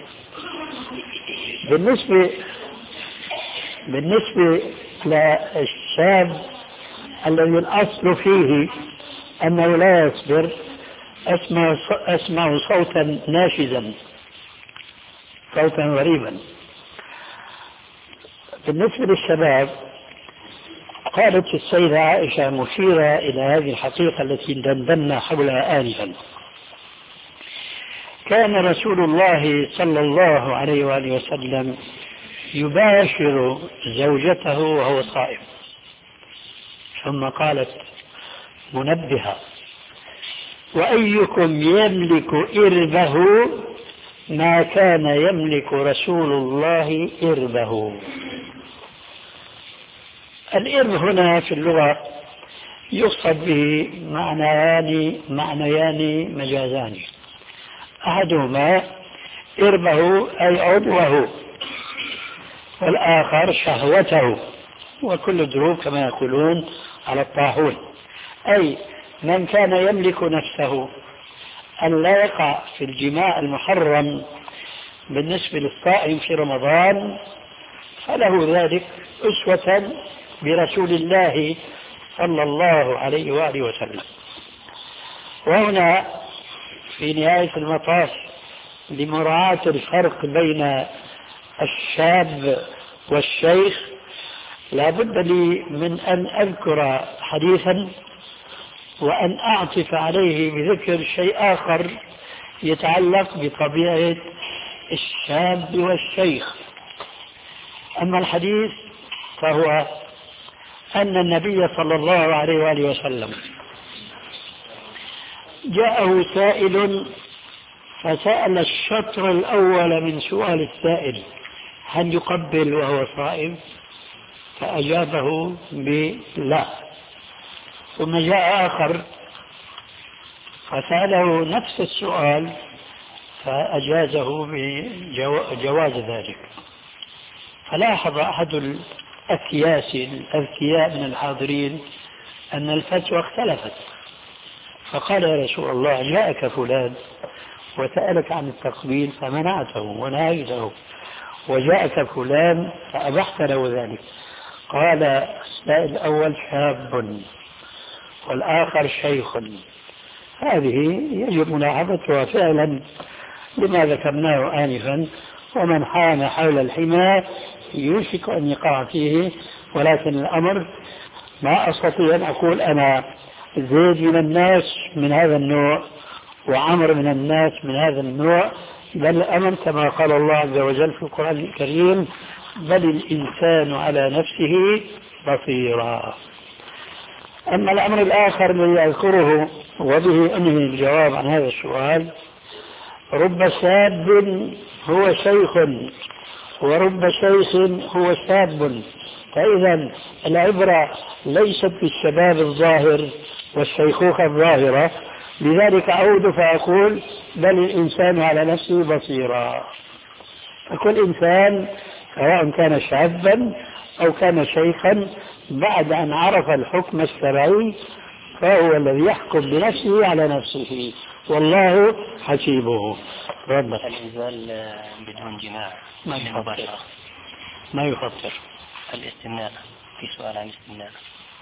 بالنسبة بالنسبة للشاب الذي الأصل فيه أنه لا يصبر، أسمع, أسمع صوتا ناشزا، صوتا غريبا. بالنسبة للشباب قالت السيدة عائشة مشيرة إلى هذه الحقيقة التي دندنا حولها آنفا: كان رسول الله صلى الله عليه وآله وسلم يباشر زوجته وهو صائم. ثم قالت منبهة: وأيكم يملك إربه ما كان يملك رسول الله إربه. الإرب هنا في اللغة يقصد به معنيان معنيان مجازان. أحدهما إربه أي عضوه، والآخر شهوته، وكل الدروب كما يقولون على الطاحون، أي من كان يملك نفسه أن لا يقع في الجماع المحرم بالنسبة للصائم في رمضان فله ذلك أسوة برسول الله صلى الله عليه وآله وسلم. وهنا في نهاية المطاف لمراعاة الفرق بين الشاب والشيخ لا بد لي من أن أذكر حديثا وأن أعطف عليه بذكر شيء آخر يتعلق بطبيعة الشاب والشيخ. أما الحديث فهو أن النبي صلى الله عليه وآله وسلم جاءه سائل فسأل الشطر الأول من سؤال السائل: هل يقبل وهو صائم؟ فأجابه بلا. ثم جاء آخر فسأله نفس السؤال فأجازه بجواز ذلك. فلاحظ أحد الأكياس الأذكياء من الحاضرين أن الفتوى اختلفت، فقال: يا رسول الله، جاءك فلان وسألك عن التقبيل فمنعته ونهيته، وجاءك فلان فأبحت له ذلك. قال السائل الأول: شاب والآخر شيخ. هذه يجب ملاحظتها فعلا لما ذكرناه آنفا: ومن حام حول الحمى يوشك أن يقع فيه. ولكن الأمر ما أستطيع أن أقول أنا زيد من الناس من هذا النوع وعمر من الناس من هذا النوع، بل الأمر كما قال الله عز وجل في القرآن الكريم: بل الإنسان على نفسه بصيرا. أما الأمر الآخر الذي أذكره وبه أنهي الجواب عن هذا السؤال: رب شاب هو شيخ ورب شيخ هو شاب. فإذا العبرة ليست بالشباب الظاهر والشيخوخة الظاهرة. لذلك أعود فأقول: بل الإنسان على نفسه بصيرا. فكل إنسان سواء كان شابا أو كان شيخا بعد أن عرف الحكم الشرعي فهو الذي يحكم بنفسه على نفسه، والله حسيبه. ربنا الإنزال بدون جماع ما يفطر ما يفطر الاستمناء. في سؤال عن الاستمناء.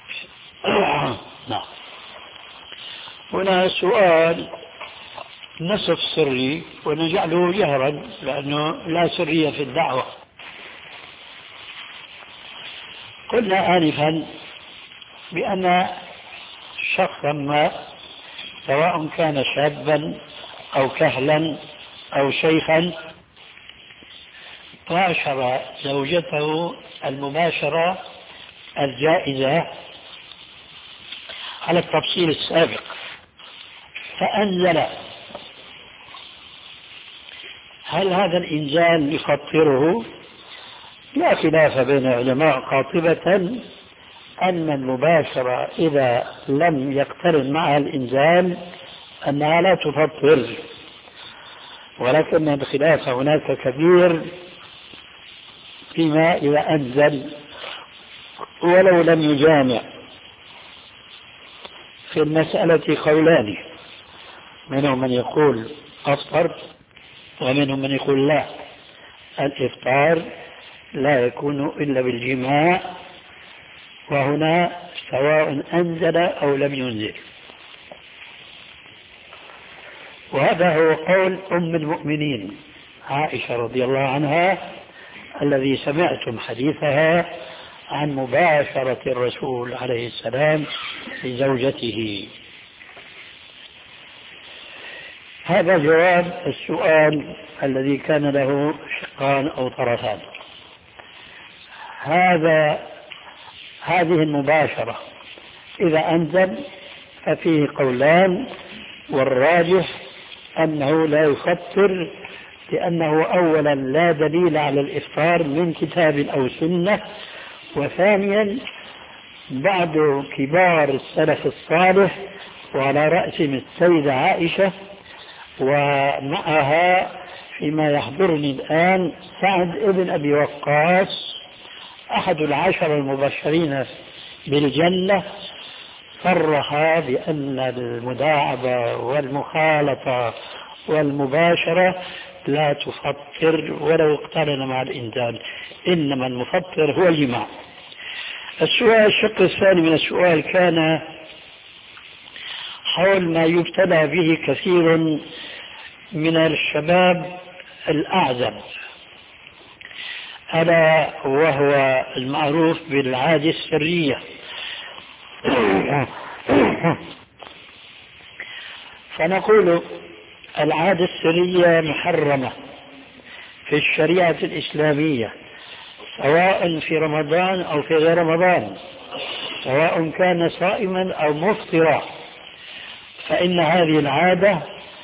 نعم. هنا سؤال نصف سري ونجعله جهرا لأنه لا سرية في الدعوة. قلنا آنفا بأن شخصا ما سواء كان شابا أو كهلا أو شيخا باشر زوجته المباشرة الجائزة على التفصيل السابق فأنزل. هل هذا الإنزال يفطره؟ لا خلاف بين العلماء قاطبة أن المباشرة إذا لم يقترن معها الإنزال أنها لا تفطر، ولكن الخلاف هناك كبير فيما إذا أنزل ولو لم يجامع. في المسألة قولان: منهم من يقول أفطر ومنهم من يقول لا، الإفطار لا يكون إلا بالجماع، وهنا سواء أنزل أو لم ينزل. وهذا هو قول أم المؤمنين عائشة رضي الله عنها الذي سمعتم حديثها عن مباشرة الرسول عليه السلام لزوجته. هذا جواب السؤال الذي كان له شقان أو طرفان. هذا هذه المباشرة إذا أنزل ففيه قولان، والراجح أنه لا يفطر، لأنه أولا لا دليل على الإفطار من كتاب أو سنة، وثانيا بعض كبار السلف الصالح وعلى رأسهم السيدة عائشة، ومعها فيما يحضرني الآن سعد ابن أبي وقاص أحد العشر المبشرين بالجنة، صرح بأن المداعبة والمخالطة والمباشرة لا تفطر ولو اقترن مع الإنزال، إنما المفطر هو الجماع. السؤال الشق الثاني من السؤال كان حول ما يبتلى به كثير من الشباب الأعزب، ألا وهو المعروف بالعادة السرية. فنقول العادة السرية محرمة في الشريعة الإسلامية، سواء في رمضان أو في غير رمضان، سواء كان صائما أو مفطرا، فإن هذه العادة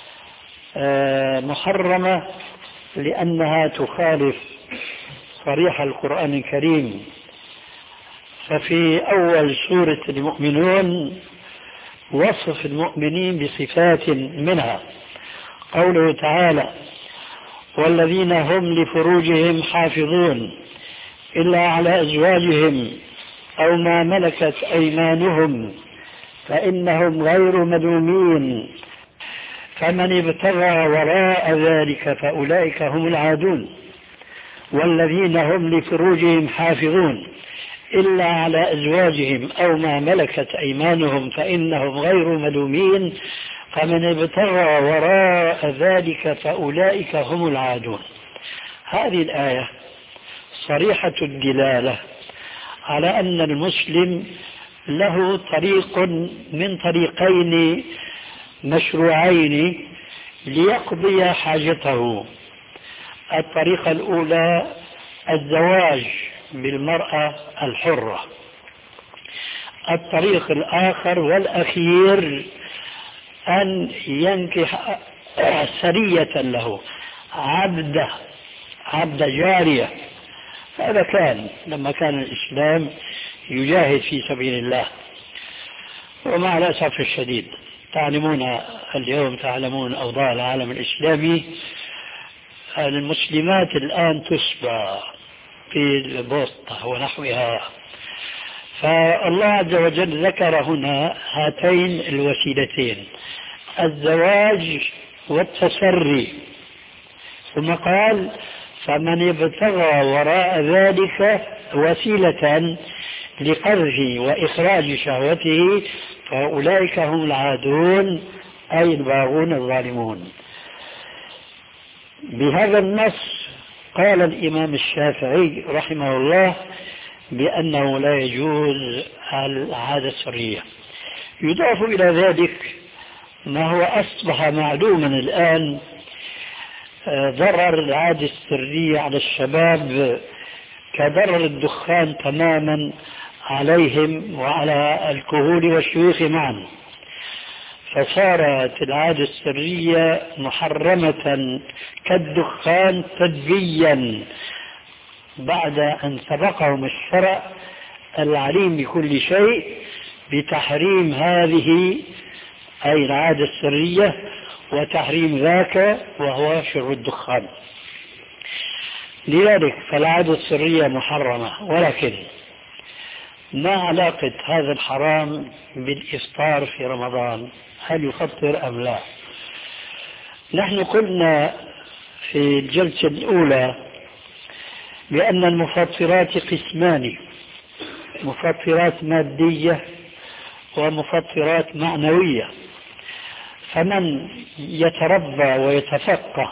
محرمة لأنها تخالف صريح القرآن الكريم. ففي أول سورة المؤمنون وصف المؤمنين بصفات منها، قوله تعالى: والذين هم لفروجهم حافظون إلا على أزواجهم أو ما ملكت أيمانهم فإنهم غير ملومين فمن ابتغى وراء ذلك فأولئك هم العادون. والذين هم لفروجهم حافظون إلا على أزواجهم أو ما ملكت أيمانهم فإنهم غير ملومين فمن ابتغى وراء ذلك فأولئك هم العادون. هذه الآية صريحة الدلالة على أن المسلم له طريق من طريقين مشروعين ليقضي حاجته. الطريقة الأولى الزواج بالمرأة الحرة، الطريق الآخر والأخير أن ينكح سرية له، عبد عبد جارية. هذا كان لما كان الإسلام يجاهد في سبيل الله. ومع الأسف الشديد تعلمون اليوم، تعلمون أوضاع العالم الإسلامي، المسلمات الآن تسبى في البوسطة ونحوها. فالله عز وجل ذكر هنا هاتين الوسيلتين، الزواج والتسري، ثم قال: فمن ابتغى وراء ذلك وسيلة لقذف وإخراج شهوته فأولئك هم العادون، أي الباغون الظالمون. بهذا النص قال الإمام الشافعي رحمه الله بأنه لا يجوز العادة السرية. يضاف إلى ذلك ما هو أصبح معلوما الآن، ضرر العادة السرية على الشباب كضرر الدخان تماما عليهم وعلى الكهول والشيوخ معا. فصارت العادة السرية محرمة كالدخان تدبيا، بعد أن سبقهم الشرع العليم بكل شيء بتحريم هذه أي العادة السرية وتحريم ذاك وهو شرب الدخان. لذلك فالعادة السرية محرمة، ولكن ما علاقة هذا الحرام بالإفطار في رمضان؟ هل يفطر أم لا؟ نحن قلنا في الجلسة الأولى بأن المفطرات قسمان: مفطرات مادية ومفطرات معنوية. فمن يتربى ويتفقه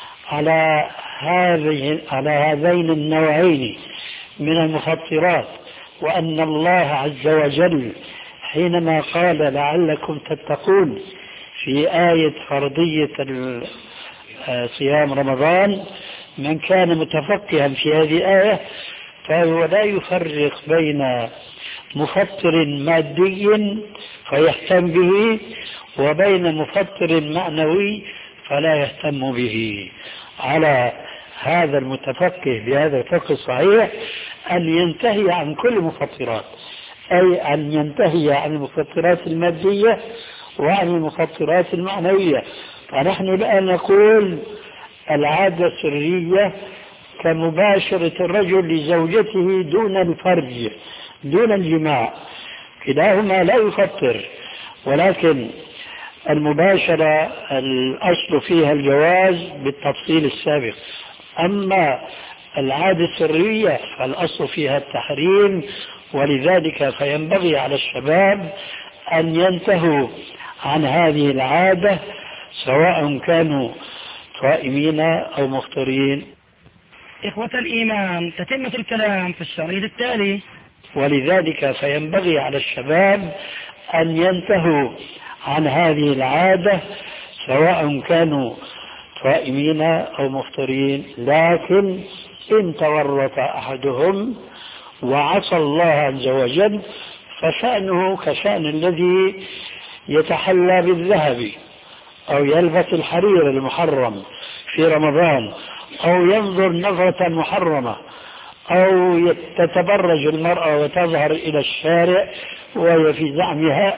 على هذه على هذين النوعين من المفطرات وأن الله عز وجل حينما قال لعلكم تتقون في آية فرضية صيام رمضان، من كان متفقها في هذه الآية فهو لا يفرق بين مفطر مادي فيهتم به وبين مفطر معنوي فلا يهتم به. على هذا المتفقه بهذا الفقه الصحيح أن ينتهي عن كل المفطرات، أي أن ينتهي عن المفطرات المادية وعن المفطرات المعنوية. فنحن الآن نقول العادة السرية كمباشرة الرجل لزوجته دون الفرج دون الجماع، كلاهما لا يفطر، ولكن المباشرة الأصل فيها الجواز بالتفصيل السابق. أما العادة السرية فالأصل فيها التحريم، ولذلك فينبغي على الشباب أن ينتهوا عن هذه العادة سواء كانوا صائمين أو مفطرين. إخوة الإيمان، تتمة الكلام في الشريط التالي. ولذلك فينبغي على الشباب أن ينتهوا عن هذه العادة سواء كانوا صائمين أو مفطرين، لكن إن تورط أحدهم وعصى الله عز وجل فشأنه كشأن الذي يتحلى بالذهب أو يلبس الحرير المحرم في رمضان أو ينظر نظرة محرمة أو تتبرج المرأة وتظهر إلى الشارع وهي في زعمها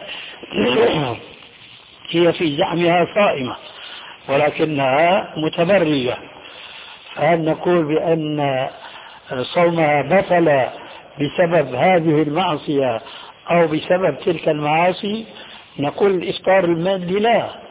هي في زعمها صائمة ولكنها متبرجة، فهل نقول بأن صومها بطل بسبب هذه المعصية أو بسبب تلك المعاصي؟ نقول الإفطار المادي لا،